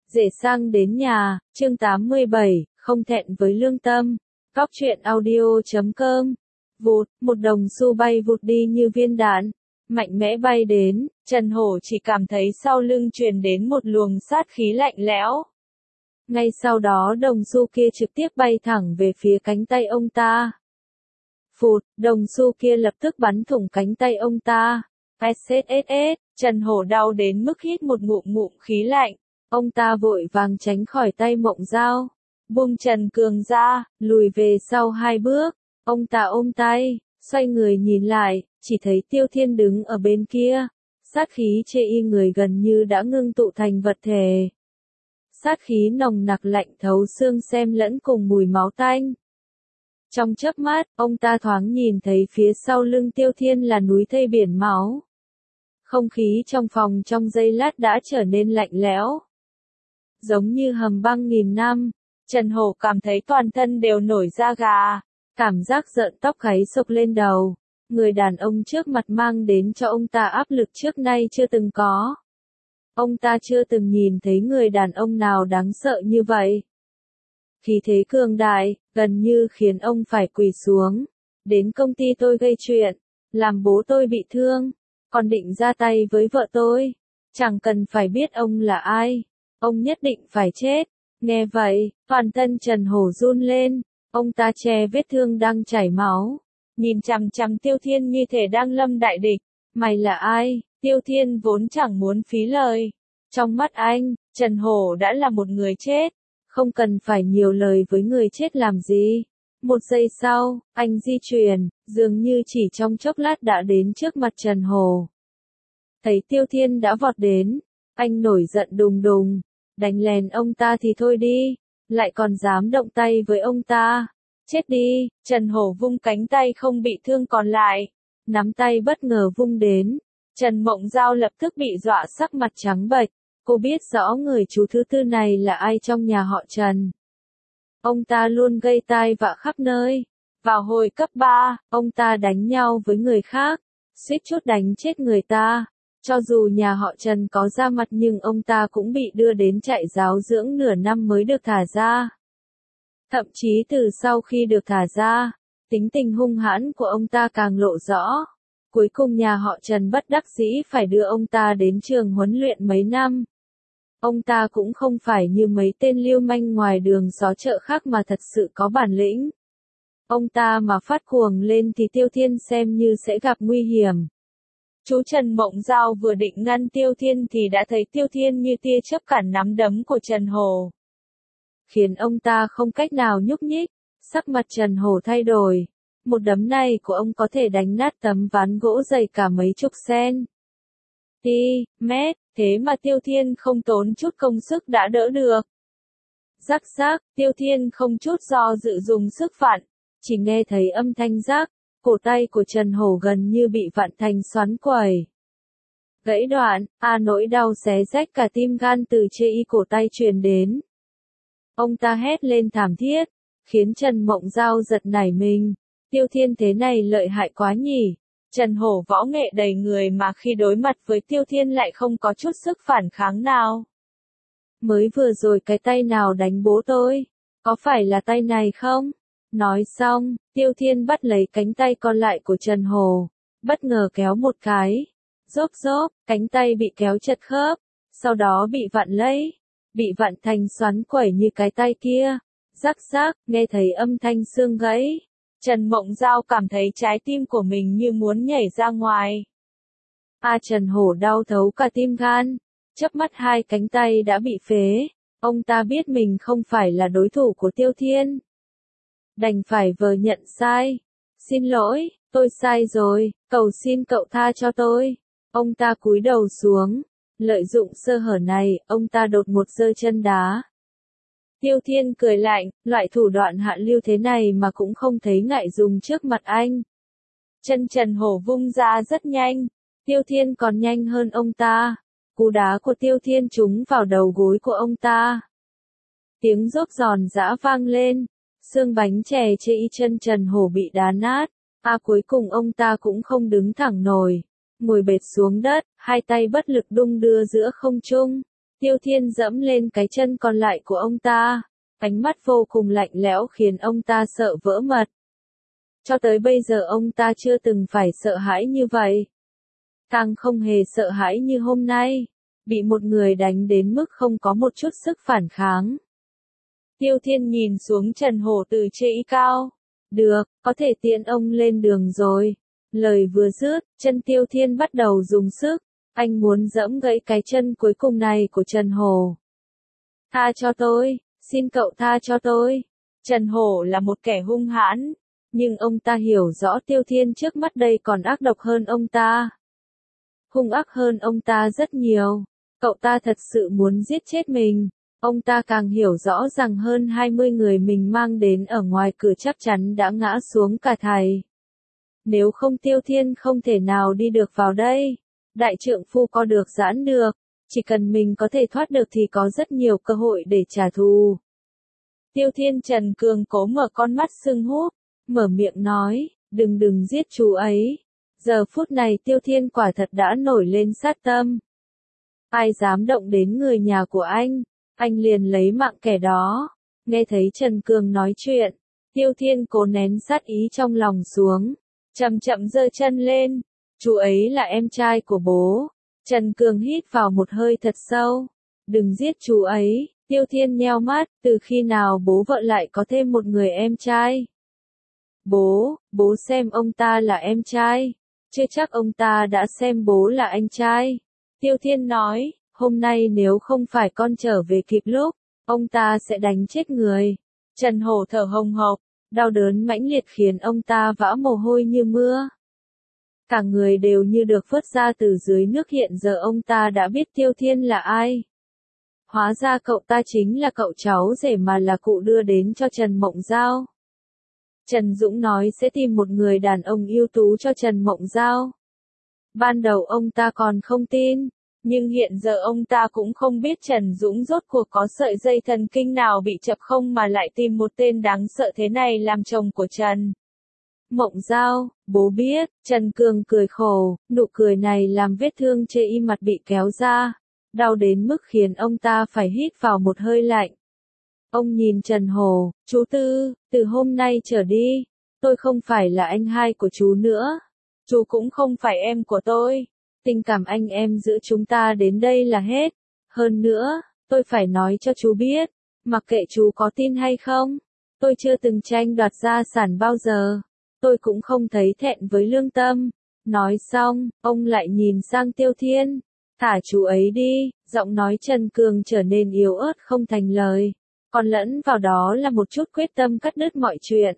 Rể sang đến nhà, chương 87, không thẹn với lương tâm. Cóc truyện audio.com. Vụt, một đồng xu bay vụt đi như viên đạn, mạnh mẽ bay đến, Trần Hổ chỉ cảm thấy sau lưng truyền đến một luồng sát khí lạnh lẽo. Ngay sau đó đồng xu kia trực tiếp bay thẳng về phía cánh tay ông ta. Phụt, đồng xu kia lập tức bắn thủng cánh tay ông ta. SSSS, Trần Hổ đau đến mức hít một ngụm khí lạnh. Ông ta vội vàng tránh khỏi tay Mộng Dao, buông Trần Cường ra, lùi về sau 2 bước. Ông ta ôm tay, xoay người nhìn lại, chỉ thấy Tiêu Thiên đứng ở bên kia. Sát khí chê y người gần như đã ngưng tụ thành vật thể. Sát khí nồng nặc lạnh thấu xương xen lẫn cùng mùi máu tanh. Trong chớp mắt, ông ta thoáng nhìn thấy phía sau lưng Tiêu Thiên là núi thây biển máu. Không khí trong phòng trong giây lát đã trở nên lạnh lẽo. Giống như hầm băng nghìn năm, Trần Hổ cảm thấy toàn thân đều nổi da gà, cảm giác rợn tóc gáy xộc lên đầu. Người đàn ông trước mặt mang đến cho ông ta áp lực trước nay chưa từng có. Ông ta chưa từng nhìn thấy người đàn ông nào đáng sợ như vậy. Khí thế cường đại, gần như khiến ông phải quỳ xuống. Đến công ty tôi gây chuyện, làm bố tôi bị thương, còn định ra tay với vợ tôi. Chẳng cần phải biết ông là ai, ông nhất định phải chết. Nghe vậy, toàn thân Trần Hổ run lên, ông ta che vết thương đang chảy máu, nhìn chằm chằm Tiêu Thiên như thể đang lâm đại địch. Mày là ai? Tiêu Thiên vốn chẳng muốn phí lời. Trong mắt anh, Trần Hổ đã là một người chết, không cần phải nhiều lời với người chết làm gì. Một giây sau, anh di chuyển, dường như chỉ trong chốc lát đã đến trước mặt Trần Hổ. Thấy Tiêu Thiên đã vọt đến, anh nổi giận đùng đùng, đánh lén ông ta thì thôi đi, lại còn dám động tay với ông ta. Chết đi, Trần Hổ vung cánh tay không bị thương còn lại, nắm tay bất ngờ vung đến. Trần Mộng Dao lập tức bị dọa sắc mặt trắng bệch, cô biết rõ người chú thứ tư này là ai trong nhà họ Trần. Ông ta luôn gây tai vạ khắp nơi. Vào hồi cấp 3, ông ta đánh nhau với người khác, suýt chút đánh chết người ta. Cho dù nhà họ Trần có ra mặt nhưng ông ta cũng bị đưa đến trại giáo dưỡng nửa năm mới được thả ra. Thậm chí từ sau khi được thả ra, tính tình hung hãn của ông ta càng lộ rõ. Cuối cùng nhà họ Trần bất đắc dĩ phải đưa ông ta đến trường huấn luyện mấy năm. Ông ta cũng không phải như mấy tên lưu manh ngoài đường xó chợ khác mà thật sự có bản lĩnh. Ông ta mà phát cuồng lên thì Tiêu Thiên xem như sẽ gặp nguy hiểm. Chú Trần Mộng Dao vừa định ngăn Tiêu Thiên thì đã thấy Tiêu Thiên như tia chớp cản nắm đấm của Trần Hổ, khiến ông ta không cách nào nhúc nhích. Sắc mặt Trần Hổ thay đổi. Một đấm này của ông có thể đánh nát tấm ván gỗ dày cả mấy chục cm. Mét, thế mà Tiêu Thiên không tốn chút công sức đã đỡ được. Rắc rắc, Tiêu Thiên không chút do dự dùng sức vặn, chỉ nghe thấy âm thanh rắc, cổ tay của Trần Hổ gần như bị vặn thành xoắn quẩy. Gãy đoạn, nỗi đau xé rách cả tim gan từ chê y cổ tay truyền đến. Ông ta hét lên thảm thiết, khiến Trần Mộng Dao giật nảy mình. Tiêu Thiên thế này lợi hại quá nhỉ. Trần Hổ võ nghệ đầy người mà khi đối mặt với Tiêu Thiên lại không có chút sức phản kháng nào. Mới vừa rồi cái tay nào đánh bố tôi? Có phải là tay này không? Nói xong, Tiêu Thiên bắt lấy cánh tay còn lại của Trần Hổ, bất ngờ kéo một cái. Rốp, cánh tay bị kéo chật khớp, sau đó bị vặn lấy, bị vặn thành xoắn quẩy như cái tay kia. Rắc rắc, nghe thấy âm thanh xương gãy. Trần Mộng Dao cảm thấy trái tim của mình như muốn nhảy ra ngoài. Trần Hổ đau thấu cả tim gan, chớp mắt 2 cánh tay đã bị phế. Ông ta biết mình không phải là đối thủ của Tiêu Thiên, đành phải vờ nhận sai. Xin lỗi, tôi sai rồi, cầu xin cậu tha cho tôi. Ông ta cúi đầu xuống, lợi dụng sơ hở này, ông ta đột ngột giơ chân đá. Tiêu Thiên cười lạnh, loại thủ đoạn hạ lưu thế này mà cũng không thấy ngại dùng trước mặt anh. Chân Trần Hổ vung ra rất nhanh, Tiêu Thiên còn nhanh hơn ông ta. Cú đá của Tiêu Thiên trúng vào đầu gối của ông ta. Tiếng rốp giòn giã vang lên, xương bánh chè chê y chân Trần Hổ bị đá nát. Cuối cùng ông ta cũng không đứng thẳng nổi, ngồi bệt xuống đất, 2 tay bất lực đung đưa giữa không trung. Tiêu Thiên dẫm lên cái chân còn lại của ông ta, ánh mắt vô cùng lạnh lẽo khiến ông ta sợ vỡ mật. Cho tới bây giờ ông ta chưa từng phải sợ hãi như vậy. Càng không hề sợ hãi như hôm nay, bị một người đánh đến mức không có một chút sức phản kháng. Tiêu Thiên nhìn xuống Trần Hổ từ trên cao. Được, có thể tiễn ông lên đường rồi. Lời vừa dứt, chân Tiêu Thiên bắt đầu dùng sức. Anh muốn giẫm gãy cái chân cuối cùng này của Trần Hổ. Tha cho tôi, xin cậu tha cho tôi. Trần Hổ là một kẻ hung hãn, nhưng ông ta hiểu rõ Tiêu Thiên trước mắt đây còn ác độc hơn ông ta. Hung ác hơn ông ta rất nhiều. Cậu ta thật sự muốn giết chết mình. Ông ta càng hiểu rõ rằng hơn 20 người mình mang đến ở ngoài cửa chắc chắn đã ngã xuống cả thầy. Nếu không Tiêu Thiên không thể nào đi được vào đây. Đại trượng phu có được giãn được. Chỉ cần mình có thể thoát được thì có rất nhiều cơ hội để trả thù. Tiêu Thiên Trần Cường cố mở con mắt sưng húp, mở miệng nói, đừng giết chú ấy. Giờ phút này Tiêu Thiên quả thật đã nổi lên sát tâm. Ai dám động đến người nhà của anh liền lấy mạng kẻ đó. Nghe thấy Trần Cường nói chuyện, Tiêu Thiên cố nén sát ý trong lòng xuống, chậm chậm giơ chân lên. Chú ấy là em trai của bố. Trần Cường hít vào một hơi thật sâu. Đừng giết chú ấy. Tiêu Thiên nheo mắt, từ khi nào bố vợ lại có thêm một người em trai? Bố xem ông ta là em trai. Chưa chắc ông ta đã xem bố là anh trai. Tiêu Thiên nói, hôm nay nếu không phải con trở về kịp lúc, ông ta sẽ đánh chết người. Trần Hổ thở hồng hộc, đau đớn mãnh liệt khiến ông ta vã mồ hôi như mưa. Cả người đều như được vớt ra từ dưới nước, hiện giờ ông ta đã biết Tiêu Thiên là ai. Hóa ra cậu ta chính là cậu cháu rể mà là cụ đưa đến cho Trần Mộng Giao. Trần Dũng nói sẽ tìm một người đàn ông ưu tú cho Trần Mộng Giao. Ban đầu ông ta còn không tin, nhưng hiện giờ ông ta cũng không biết Trần Dũng rốt cuộc có sợi dây thần kinh nào bị chập không mà lại tìm một tên đáng sợ thế này làm chồng của Trần Mộng Giao. Bố biết. Trần Cường cười khổ, nụ cười này làm vết thương trên y mặt bị kéo ra, đau đến mức khiến ông ta phải hít vào một hơi lạnh. Ông nhìn Trần Hổ, chú Tư, từ hôm nay trở đi, tôi không phải là anh hai của chú nữa. Chú cũng không phải em của tôi. Tình cảm anh em giữa chúng ta đến đây là hết. Hơn nữa, tôi phải nói cho chú biết, mặc kệ chú có tin hay không, tôi chưa từng tranh đoạt gia sản bao giờ. Tôi cũng không thấy thẹn với lương tâm. Nói xong, ông lại nhìn sang Tiêu Thiên. Thả chú ấy đi. Giọng nói Trần Cường trở nên yếu ớt không thành lời. Còn lẫn vào đó là một chút quyết tâm cắt đứt mọi chuyện.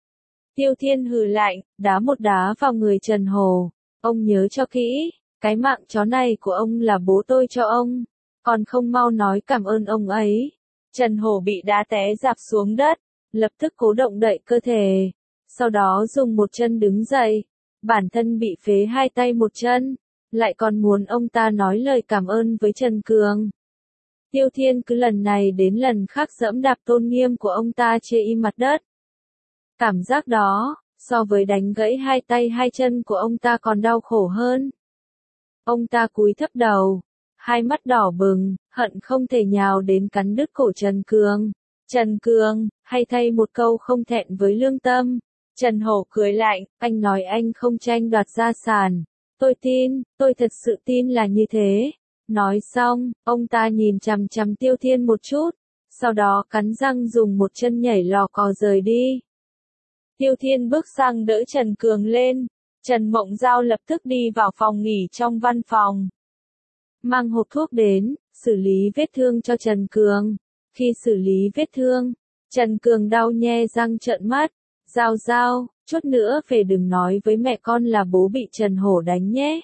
Tiêu Thiên hừ lạnh, đá một đá vào người Trần Hổ. Ông nhớ cho kỹ, cái mạng chó này của ông là bố tôi cho ông. Còn không mau nói cảm ơn ông ấy. Trần Hổ bị đá té rạp xuống đất, lập tức cố động đậy cơ thể. Sau đó dùng một chân đứng dậy. Bản thân bị phế hai tay một chân, lại còn muốn ông ta nói lời cảm ơn với Trần Cường. Tiêu Thiên cứ lần này đến lần khác dẫm đạp tôn nghiêm của ông ta trên y mặt đất. Cảm giác đó, so với đánh gãy hai tay hai chân của ông ta còn đau khổ hơn. Ông ta cúi thấp đầu, hai mắt đỏ bừng, hận không thể nhào đến cắn đứt cổ Trần Cường. Trần Cường, hay thay một câu không thẹn với lương tâm. Trần Hổ cười lạnh, anh nói anh không tranh đoạt gia sản. Tôi tin, tôi thật sự tin là như thế. Nói xong, ông ta nhìn chằm chằm Tiêu Thiên một chút, sau đó cắn răng dùng một chân nhảy lò cò rời đi. Tiêu Thiên bước sang đỡ Trần Cường lên. Trần Mộng Giao lập tức đi vào phòng nghỉ trong văn phòng. Mang hộp thuốc đến, xử lý vết thương cho Trần Cường. Khi xử lý vết thương, Trần Cường đau nhe răng trợn mắt. Giao, chút nữa về đừng nói với mẹ con là bố bị Trần Hổ đánh nhé.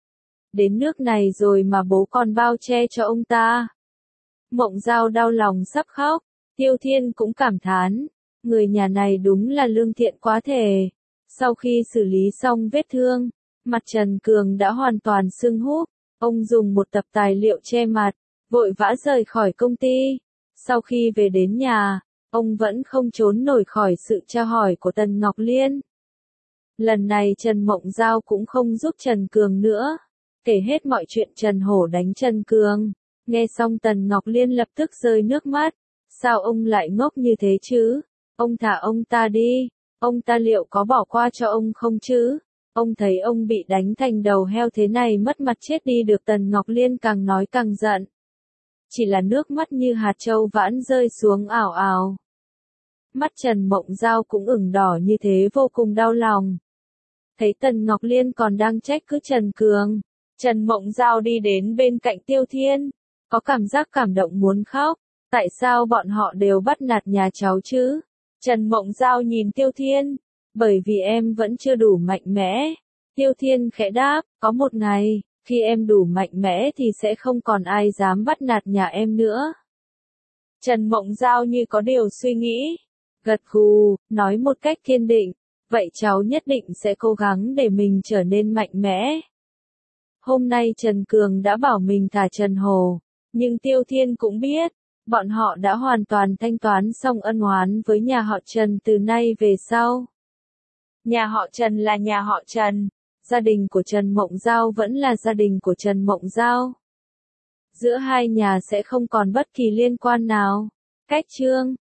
Đến nước này rồi mà bố còn bao che cho ông ta. Mộng Giao đau lòng sắp khóc. Tiêu Thiên cũng cảm thán, người nhà này đúng là lương thiện quá thể. Sau khi xử lý xong vết thương, mặt Trần Cường đã hoàn toàn sưng húp. Ông dùng một tập tài liệu che mặt, vội vã rời khỏi công ty. Sau khi về đến nhà, ông vẫn không trốn nổi khỏi sự tra hỏi của Tần Ngọc Liên. Lần này Trần Mộng Giao cũng không giúp Trần Cường nữa. Kể hết mọi chuyện Trần Hổ đánh Trần Cường. Nghe xong Tần Ngọc Liên lập tức rơi nước mắt. Sao ông lại ngốc như thế chứ? Ông thả ông ta đi. Ông ta liệu có bỏ qua cho ông không chứ? Ông thấy ông bị đánh thành đầu heo thế này mất mặt chết đi được. Tần Ngọc Liên càng nói càng giận. Chỉ là nước mắt như hạt châu vãn rơi xuống ảo ảo. Mắt Trần Mộng Giao cũng ửng đỏ như thế vô cùng đau lòng. Thấy Tần Ngọc Liên còn đang trách cứ Trần Cường. Trần Mộng Giao đi đến bên cạnh Tiêu Thiên. Có cảm giác cảm động muốn khóc. Tại sao bọn họ đều bắt nạt nhà cháu chứ? Trần Mộng Giao nhìn Tiêu Thiên. Bởi vì em vẫn chưa đủ mạnh mẽ. Tiêu Thiên khẽ đáp, có một ngày, khi em đủ mạnh mẽ thì sẽ không còn ai dám bắt nạt nhà em nữa. Trần Mộng Giao như có điều suy nghĩ. Gật gù, nói một cách kiên định. Vậy cháu nhất định sẽ cố gắng để mình trở nên mạnh mẽ. Hôm nay Trần Cường đã bảo mình thả Trần Hồ. Nhưng Tiêu Thiên cũng biết. Bọn họ đã hoàn toàn thanh toán xong ân oán với nhà họ Trần từ nay về sau. Nhà họ Trần là nhà họ Trần. Gia đình của Trần Mộng Giao vẫn là gia đình của Trần Mộng Giao. Giữa hai nhà sẽ không còn bất kỳ liên quan nào. Cách chương